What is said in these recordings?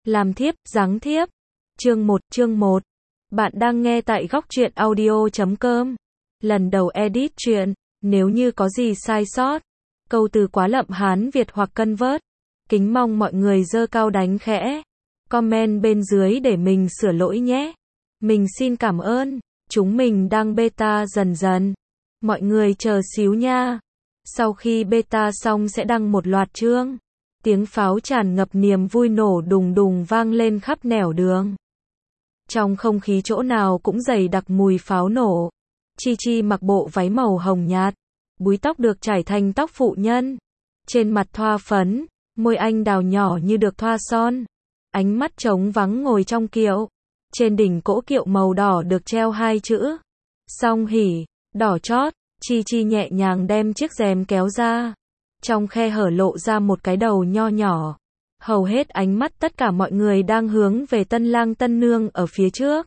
Làm thiếp, giáng thiếp. Chương 1. Bạn đang nghe tại góc truyện audio.com. Lần đầu edit truyện, nếu như có gì sai sót, câu từ quá lậm Hán Việt hoặc convert, kính mong mọi người giơ cao đánh khẽ comment bên dưới để mình sửa lỗi nhé. Mình xin cảm ơn. Chúng mình đang beta dần dần. Mọi người chờ xíu nha. Sau khi beta xong sẽ đăng một loạt chương. Tiếng pháo tràn ngập niềm vui nổ đùng đùng vang lên khắp nẻo đường. Trong không khí chỗ nào cũng dày đặc mùi pháo nổ. Chi Chi mặc bộ váy màu hồng nhạt, búi tóc được trải thành tóc phụ nhân. Trên mặt thoa phấn, môi anh đào nhỏ như được thoa son. Ánh mắt trống vắng ngồi trong kiệu. Trên đỉnh cỗ kiệu màu đỏ được treo hai chữ Song hỉ, đỏ chót. Chi Chi nhẹ nhàng đem chiếc rèm kéo ra. Trong khe hở lộ ra một cái đầu nho nhỏ. Hầu hết ánh mắt tất cả mọi người đang hướng về tân lang tân nương ở phía trước.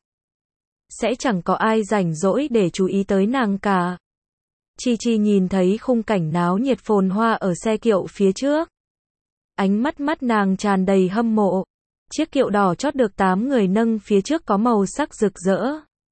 Sẽ chẳng có ai rảnh rỗi để chú ý tới nàng cả. Chi Chi nhìn thấy khung cảnh náo nhiệt phồn hoa ở xe kiệu phía trước. Ánh mắt nàng tràn đầy hâm mộ. Chiếc kiệu đỏ chót được 8 người nâng phía trước có màu sắc rực rỡ.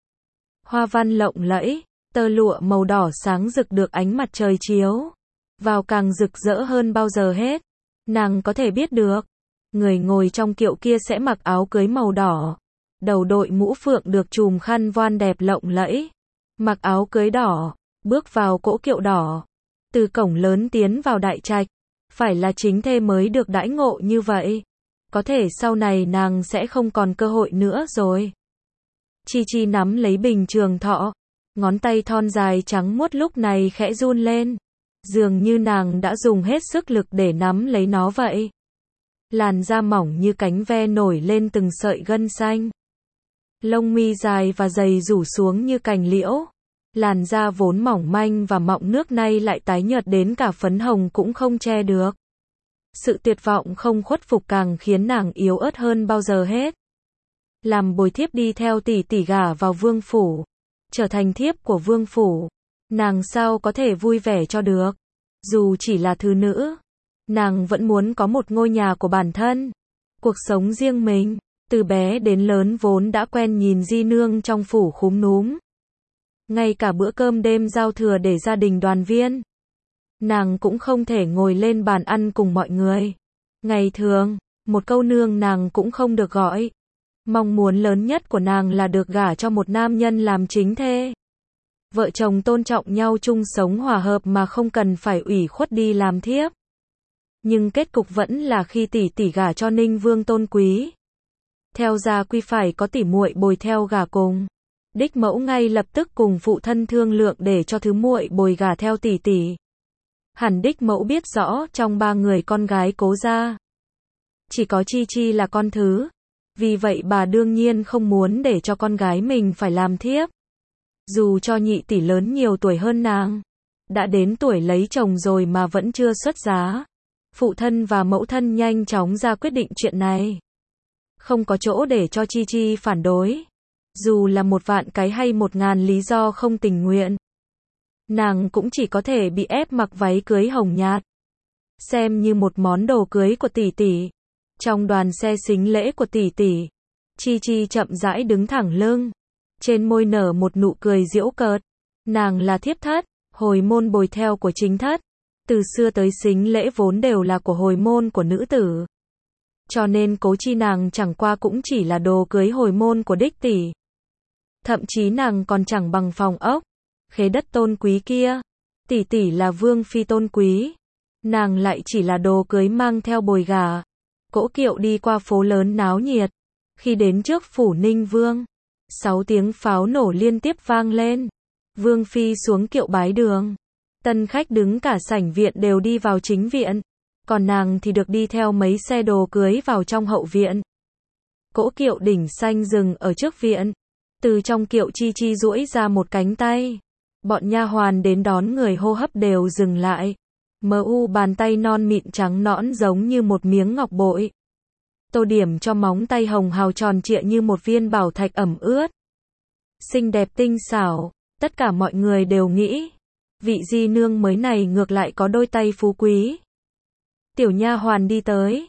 Hoa văn lộng lẫy, tơ lụa màu đỏ sáng rực được ánh mặt trời chiếu vào càng rực rỡ hơn bao giờ hết. Nàng có thể biết được, người ngồi trong kiệu kia sẽ mặc áo cưới màu đỏ, đầu đội mũ phượng được trùm khăn voan đẹp lộng lẫy, mặc áo cưới đỏ, bước vào cỗ kiệu đỏ, từ cổng lớn tiến vào đại trạch. Phải là chính thê mới được đãi ngộ như vậy. Có thể sau này nàng sẽ không còn cơ hội nữa rồi. Chi Chi nắm lấy bình trường thọ, ngón tay thon dài trắng muốt lúc này khẽ run lên. Dường như nàng đã dùng hết sức lực để nắm lấy nó vậy. Làn da mỏng như cánh ve nổi lên từng sợi gân xanh. Lông mi dài và dày rủ xuống như cành liễu. Làn da vốn mỏng manh và mọng nước nay lại tái nhợt đến cả phấn hồng cũng không che được. Sự tuyệt vọng không khuất phục càng khiến nàng yếu ớt hơn bao giờ hết. Làm bồi thiếp đi theo tỷ tỷ gả vào vương phủ, trở thành thiếp của vương phủ, nàng sao có thể vui vẻ cho được. Dù chỉ là thứ nữ, nàng vẫn muốn có một ngôi nhà của bản thân, cuộc sống riêng mình. Từ bé đến lớn vốn đã quen nhìn di nương trong phủ khúm núm. Ngay cả bữa cơm đêm giao thừa để gia đình đoàn viên, nàng cũng không thể ngồi lên bàn ăn cùng mọi người. Ngày thường, một câu nương nàng cũng không được gọi. Mong muốn lớn nhất của nàng là được gả cho một nam nhân làm chính thê. Vợ chồng tôn trọng nhau chung sống hòa hợp mà không cần phải ủy khuất đi làm thiếp. Nhưng kết cục vẫn là khi tỷ tỷ gả cho Ninh Vương Tôn Quý. Theo gia quy phải có tỷ muội bồi theo gả cùng. Đích mẫu ngay lập tức cùng phụ thân thương lượng để cho thứ muội bồi gả theo tỷ tỷ. Hẳn đích mẫu biết rõ trong 3 người con gái Cố gia, chỉ có Chi Chi là con thứ. Vì vậy bà đương nhiên không muốn để cho con gái mình phải làm thiếp. Dù cho nhị tỷ lớn nhiều tuổi hơn nàng, đã đến tuổi lấy chồng rồi mà vẫn chưa xuất giá. Phụ thân và mẫu thân nhanh chóng ra quyết định chuyện này. Không có chỗ để cho Chi Chi phản đối. Dù là 1.000 cái hay 1.000 lý do không tình nguyện, nàng cũng chỉ có thể bị ép mặc váy cưới hồng nhạt, xem như một món đồ cưới của tỷ tỷ. Trong đoàn xe sính lễ của tỷ tỷ, Chi Chi chậm rãi đứng thẳng lưng, trên môi nở một nụ cười giễu cợt. Nàng là thiếp thất, hồi môn bồi theo của chính thất. Từ xưa tới sính lễ vốn đều là của hồi môn của nữ tử. Cho nên Cố Chi nàng chẳng qua cũng chỉ là đồ cưới hồi môn của đích tỷ. Thậm chí nàng còn chẳng bằng phòng ốc, khế đất tôn quý kia. Tỷ tỷ là vương phi tôn quý, nàng lại chỉ là đồ cưới mang theo bồi gả. Cỗ kiệu đi qua phố lớn náo nhiệt. Khi đến trước phủ Ninh Vương, 6 tiếng pháo nổ liên tiếp vang lên. Vương phi xuống kiệu bái đường. Tân khách đứng cả sảnh viện đều đi vào chính viện, còn nàng thì được đi theo mấy xe đồ cưới vào trong hậu viện. Cỗ kiệu đỉnh xanh dừng ở trước viện. Từ trong kiệu Chi Chi duỗi ra một cánh tay. Bọn nha hoàn đến đón người hô hấp đều dừng lại. Bàn tay non mịn trắng nõn giống như một miếng ngọc bội. Tô điểm cho móng tay hồng hào tròn trịa như một viên bảo thạch ẩm ướt. Xinh đẹp tinh xảo, tất cả mọi người đều nghĩ, vị di nương mới này ngược lại có đôi tay phú quý. Tiểu nha hoàn đi tới,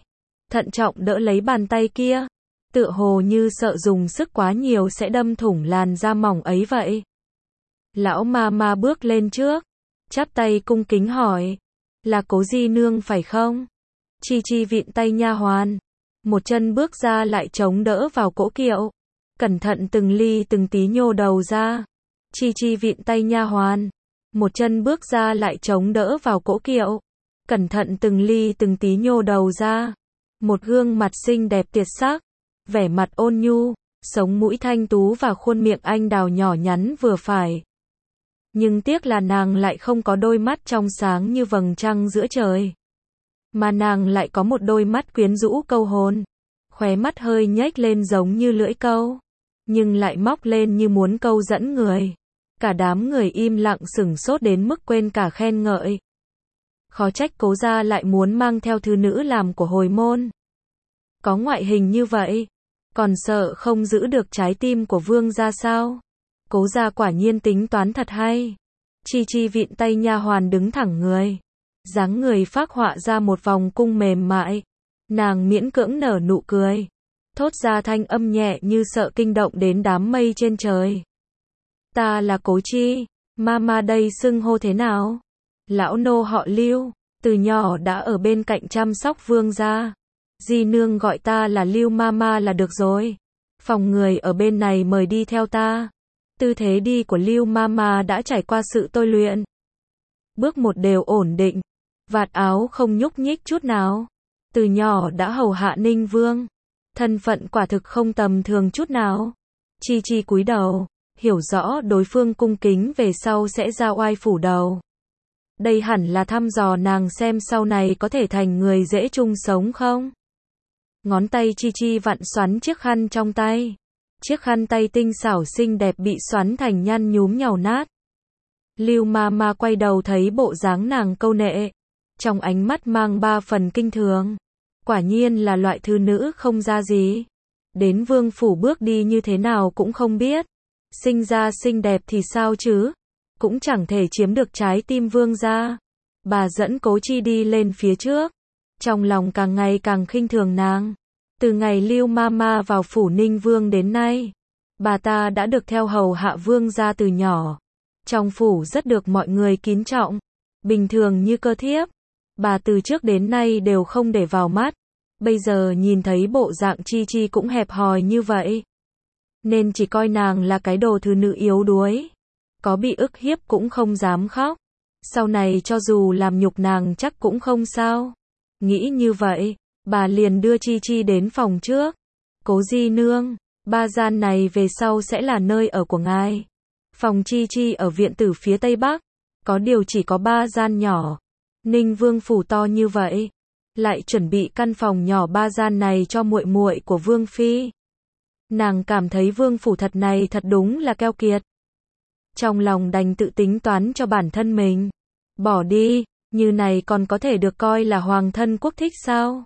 thận trọng đỡ lấy bàn tay kia, tựa hồ như sợ dùng sức quá nhiều sẽ đâm thủng làn da mỏng ấy vậy. Lão ma ma bước lên trước, chắp tay cung kính hỏi, là Cố Di nương phải không? Chi Chi vịn tay nha hoàn, một chân bước ra lại chống đỡ vào cỗ kiệu, cẩn thận từng ly từng tí nhô đầu ra. Chi Chi vịn tay nha hoàn, một chân bước ra lại chống đỡ vào cỗ kiệu, cẩn thận từng ly từng tí nhô đầu ra. Một gương mặt xinh đẹp tuyệt sắc, vẻ mặt ôn nhu, sống mũi thanh tú và khuôn miệng anh đào nhỏ nhắn vừa phải. Nhưng tiếc là nàng lại không có đôi mắt trong sáng như vầng trăng giữa trời, mà nàng lại có một đôi mắt quyến rũ câu hồn, khóe mắt hơi nhếch lên giống như lưỡi câu, nhưng lại móc lên như muốn câu dẫn người. Cả đám người im lặng sửng sốt đến mức quên cả khen ngợi. Khó trách Cố gia lại muốn mang theo thứ nữ làm của hồi môn. Có ngoại hình như vậy, còn sợ không giữ được trái tim của vương gia sao? Cố gia quả nhiên tính toán thật hay. Chi Chi vịn tay nha hoàn đứng thẳng người, dáng người phác họa ra một vòng cung mềm mại. Nàng miễn cưỡng nở nụ cười, thốt ra thanh âm nhẹ như sợ kinh động đến đám mây trên trời. Ta là Cố Chi, mama đây xưng hô thế nào? Lão nô họ Lưu, từ nhỏ đã ở bên cạnh chăm sóc vương gia. Di nương gọi ta là Lưu mama là được rồi. Phòng người ở bên này mời đi theo ta. Tư thế đi của Lưu mama đã trải qua sự tôi luyện. Bước một đều ổn định, vạt áo không nhúc nhích chút nào. Từ nhỏ đã hầu hạ Ninh Vương, thân phận quả thực không tầm thường chút nào. Chi Chi cúi đầu, hiểu rõ đối phương cung kính về sau sẽ ra oai phủ đầu. Đây hẳn là thăm dò nàng xem sau này có thể thành người dễ chung sống không. Ngón tay Chi Chi vặn xoắn chiếc khăn trong tay. Chiếc khăn tay tinh xảo xinh đẹp bị xoắn thành nhăn nhúm nhàu nát. Lưu ma quay đầu thấy bộ dáng nàng câu nệ, trong ánh mắt mang 3 phần kinh thường. Quả nhiên là loại thư nữ không ra gì. Đến vương phủ bước đi như thế nào cũng không biết. Sinh ra xinh đẹp thì sao chứ? Cũng chẳng thể chiếm được trái tim vương gia. Bà dẫn Cố Chi đi lên phía trước, trong lòng càng ngày càng khinh thường nàng. Từ ngày Lưu mama vào phủ Ninh Vương đến nay, bà ta đã được theo hầu hạ vương gia từ nhỏ. Trong phủ rất được mọi người kính trọng, bình thường như cơ thiếp. Bà từ trước đến nay đều không để vào mắt. Bây giờ nhìn thấy bộ dạng Chi Chi cũng hẹp hòi như vậy, nên chỉ coi nàng là cái đồ thứ nữ yếu đuối. Có bị ức hiếp cũng không dám khóc. Sau này cho dù làm nhục nàng chắc cũng không sao. Nghĩ như vậy, bà liền đưa Chi Chi đến phòng trước. Cố Di nương, 3 gian này về sau sẽ là nơi ở của ngài. Phòng Chi Chi ở viện tử phía tây bắc, có điều chỉ có 3 gian nhỏ. Ninh Vương phủ to như vậy, lại chuẩn bị căn phòng nhỏ 3 gian này cho muội muội của vương phi. Nàng cảm thấy vương phủ thật này thật đúng là keo kiệt. Trong lòng đành tự tính toán cho bản thân mình. Bỏ đi, như này còn có thể được coi là hoàng thân quốc thích sao?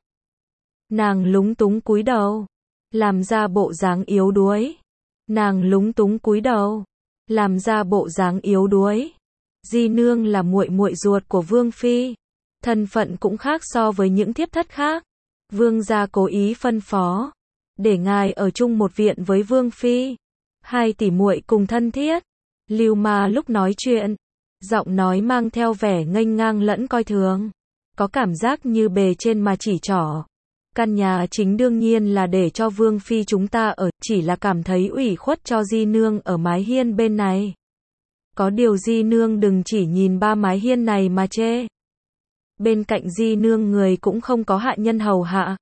Nàng lúng túng cúi đầu, làm ra bộ dáng yếu đuối. Nàng lúng túng cúi đầu, làm ra bộ dáng yếu đuối. Di nương là muội muội ruột của vương phi, thân phận cũng khác so với những thiếp thất khác. Vương gia cố ý phân phó, để ngài ở chung một viện với vương phi. 2 tỷ muội cùng thân thiết. Lưu ma lúc nói chuyện, giọng nói mang theo vẻ nghênh ngang lẫn coi thường, có cảm giác như bề trên mà chỉ trỏ. Căn nhà chính đương nhiên là để cho vương phi chúng ta ở, chỉ là cảm thấy ủy khuất cho Di nương ở mái hiên bên này. Có điều Di nương đừng chỉ nhìn 3 mái hiên này mà chê. Bên cạnh Di nương người cũng không có hạ nhân hầu hạ,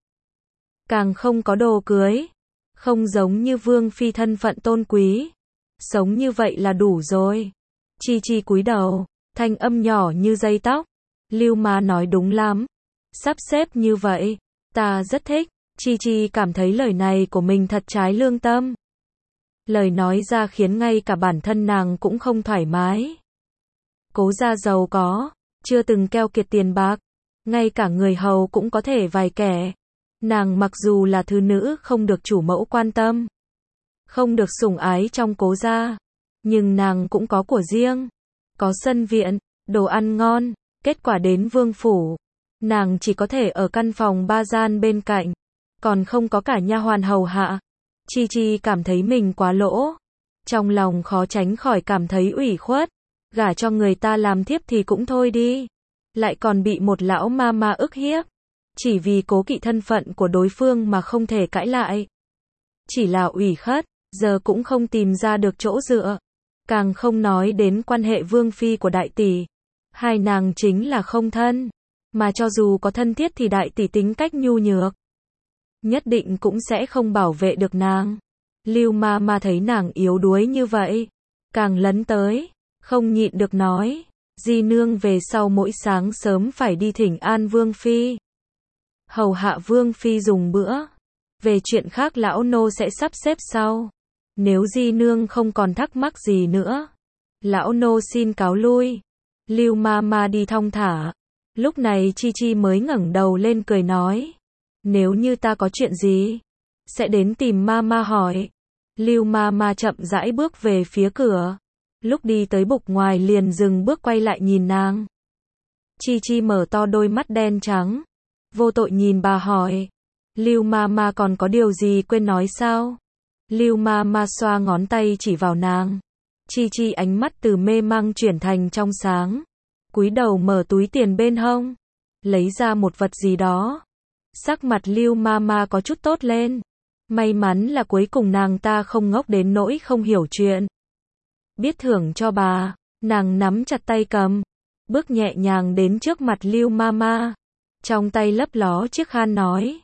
càng không có đồ cưới, không giống như vương phi thân phận tôn quý. Sống như vậy là đủ rồi. Chi Chi cúi đầu, thanh âm nhỏ như dây tóc. Lưu má nói đúng lắm. Sắp xếp như vậy, ta rất thích. Chi Chi cảm thấy lời này của mình thật trái lương tâm. Lời nói ra khiến ngay cả bản thân nàng cũng không thoải mái. Cố gia giàu có, chưa từng keo kiệt tiền bạc. Ngay cả người hầu cũng có thể vài kẻ. Nàng mặc dù là thứ nữ không được chủ mẫu quan tâm, không được sủng ái trong cố gia, nhưng nàng cũng có của riêng, có sân viện, đồ ăn ngon. Kết quả đến vương phủ, Nàng chỉ có thể ở căn phòng ba gian bên cạnh, còn không có cả nha hoàn hầu hạ. Chi Chi cảm thấy mình quá lỗ. Trong lòng khó tránh khỏi cảm thấy ủy khuất. Gả cho người ta làm thiếp thì cũng thôi đi. Lại còn bị một lão ma ma ức hiếp. Chỉ vì cố kỵ thân phận của đối phương mà không thể cãi lại. Chỉ là ủy khuất, giờ cũng không tìm ra được chỗ dựa. Càng không nói đến quan hệ vương phi của đại tỷ. Hai nàng chính là không thân. Mà cho dù có thân thiết thì đại tỷ tính cách nhu nhược. Nhất định cũng sẽ không bảo vệ được nàng. Lưu ma ma thấy nàng yếu đuối như vậy. Càng lấn tới, không nhịn được nói. Di nương về sau mỗi sáng sớm phải đi thỉnh an vương phi. Hầu hạ vương phi dùng bữa. Về chuyện khác lão nô sẽ sắp xếp sau. Nếu di nương không còn thắc mắc gì nữa. Lão nô xin cáo lui. Lưu ma ma đi thong thả. Lúc này Chi Chi mới ngẩng đầu lên cười nói. Nếu như ta có chuyện gì, sẽ đến tìm ma ma hỏi. Lưu ma ma chậm rãi bước về phía cửa. Lúc đi tới bục ngoài liền dừng bước quay lại nhìn nàng. Chi Chi mở to đôi mắt đen trắng. Vô tội nhìn bà hỏi. Lưu ma ma còn có điều gì quên nói sao? Lưu ma ma xoa ngón tay chỉ vào nàng. Chi Chi ánh mắt từ mê mang chuyển thành trong sáng. Cúi đầu mở túi tiền bên hông. Lấy ra một vật gì đó. Sắc mặt Lưu ma ma có chút tốt lên. May mắn là cuối cùng nàng ta không ngốc đến nỗi không hiểu chuyện. Biết thưởng cho bà, nàng nắm chặt tay cầm. Bước nhẹ nhàng đến trước mặt Lưu ma ma. Trong tay lấp ló chiếc khăn nói.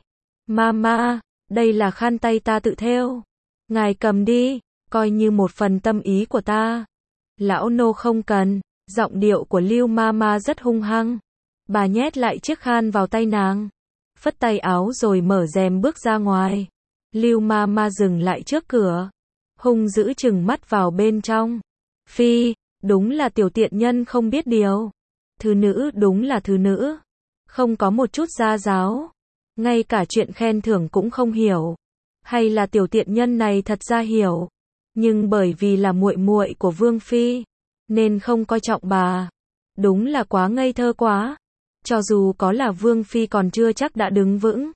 Mama, đây là khăn tay ta tự thêu. Ngài cầm đi, coi như một phần tâm ý của ta. Lão nô không cần. Giọng điệu của Lưu Mama rất hung hăng. Bà nhét lại chiếc khăn vào tay nàng. Phất tay áo rồi mở rèm bước ra ngoài. Lưu Mama dừng lại trước cửa. Hung dữ chừng mắt vào bên trong. Phi, đúng là tiểu tiện nhân không biết điều. Thứ nữ đúng là thứ nữ. Không có một chút gia giáo. Ngay cả chuyện khen thưởng cũng không hiểu. Hay là tiểu tiện nhân này thật ra hiểu. Nhưng bởi vì là muội muội của Vương Phi. Nên không coi trọng bà. Đúng là quá ngây thơ quá. Cho dù có là Vương Phi còn chưa chắc đã đứng vững.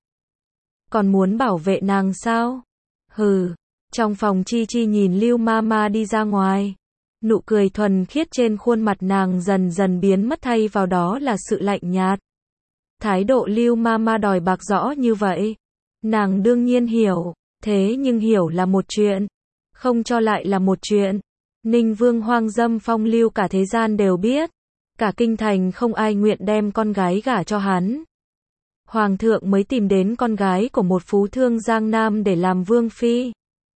Còn muốn bảo vệ nàng sao? Hừ. Trong phòng Chi Chi nhìn Lưu Mama đi ra ngoài. Nụ cười thuần khiết trên khuôn mặt nàng dần dần biến mất thay vào đó là sự lạnh nhạt. Thái độ Lưu Mama đòi bạc rõ như vậy. Nàng đương nhiên hiểu. Thế nhưng hiểu là một chuyện. Không cho lại là một chuyện. Ninh Vương hoang dâm phong lưu cả thế gian đều biết. Cả kinh thành không ai nguyện đem con gái gả cho hắn. Hoàng thượng mới tìm đến con gái của một phú thương Giang Nam để làm vương phi.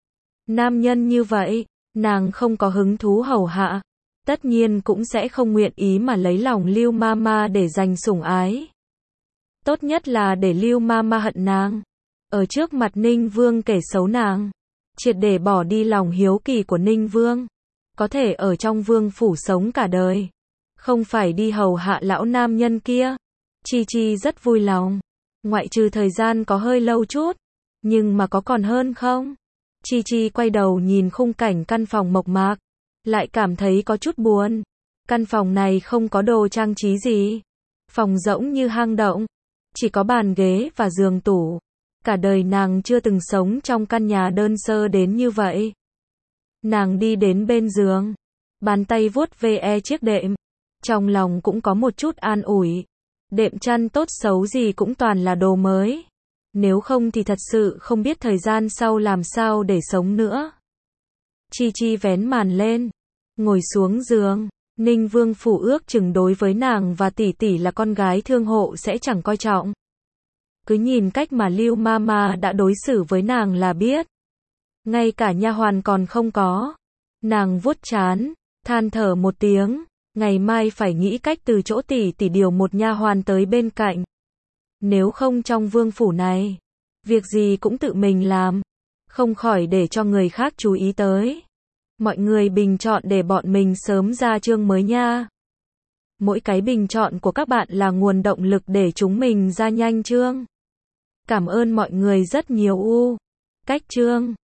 Nam nhân như vậy, nàng không có hứng thú hầu hạ. Tất nhiên cũng sẽ không nguyện ý mà lấy lòng Lưu Mama để giành sủng ái. Tốt nhất là để Lưu Mama hận nàng. Ở trước mặt Ninh Vương kể xấu nàng. Triệt để bỏ đi lòng hiếu kỳ của Ninh Vương. Có thể ở trong vương phủ sống cả đời. Không phải đi hầu hạ lão nam nhân kia. Chi Chi rất vui lòng. Ngoại trừ thời gian có hơi lâu chút. Nhưng mà có còn hơn không? Chi Chi quay đầu nhìn khung cảnh căn phòng mộc mạc. Lại cảm thấy có chút buồn. Căn phòng này không có đồ trang trí gì. Phòng rỗng như hang động. Chỉ có bàn ghế và giường tủ. Cả đời nàng chưa từng sống trong căn nhà đơn sơ đến như vậy. Nàng đi đến bên giường. Bàn tay vuốt ve chiếc đệm. Trong lòng cũng có một chút an ủi. Đệm chăn tốt xấu gì cũng toàn là đồ mới. Nếu không thì thật sự không biết thời gian sau làm sao để sống nữa. Chi Chi vén màn lên. Ngồi xuống giường. Ninh Vương phủ ước chừng đối với nàng và tỷ tỷ là con gái thương hộ sẽ chẳng coi trọng. Cứ nhìn cách mà Lưu Mama đã đối xử với nàng là biết. Ngay cả nha hoàn còn không có. Nàng vuốt trán, than thở một tiếng. Ngày mai phải nghĩ cách từ chỗ tỷ tỷ điều một nha hoàn tới bên cạnh. Nếu không trong vương phủ này, việc gì cũng tự mình làm. Không khỏi để cho người khác chú ý tới. Mọi người bình chọn để bọn mình sớm ra chương mới nha. Mỗi cái bình chọn của các bạn là nguồn động lực để chúng mình ra nhanh chương. Cảm ơn mọi người rất nhiều. Cách chương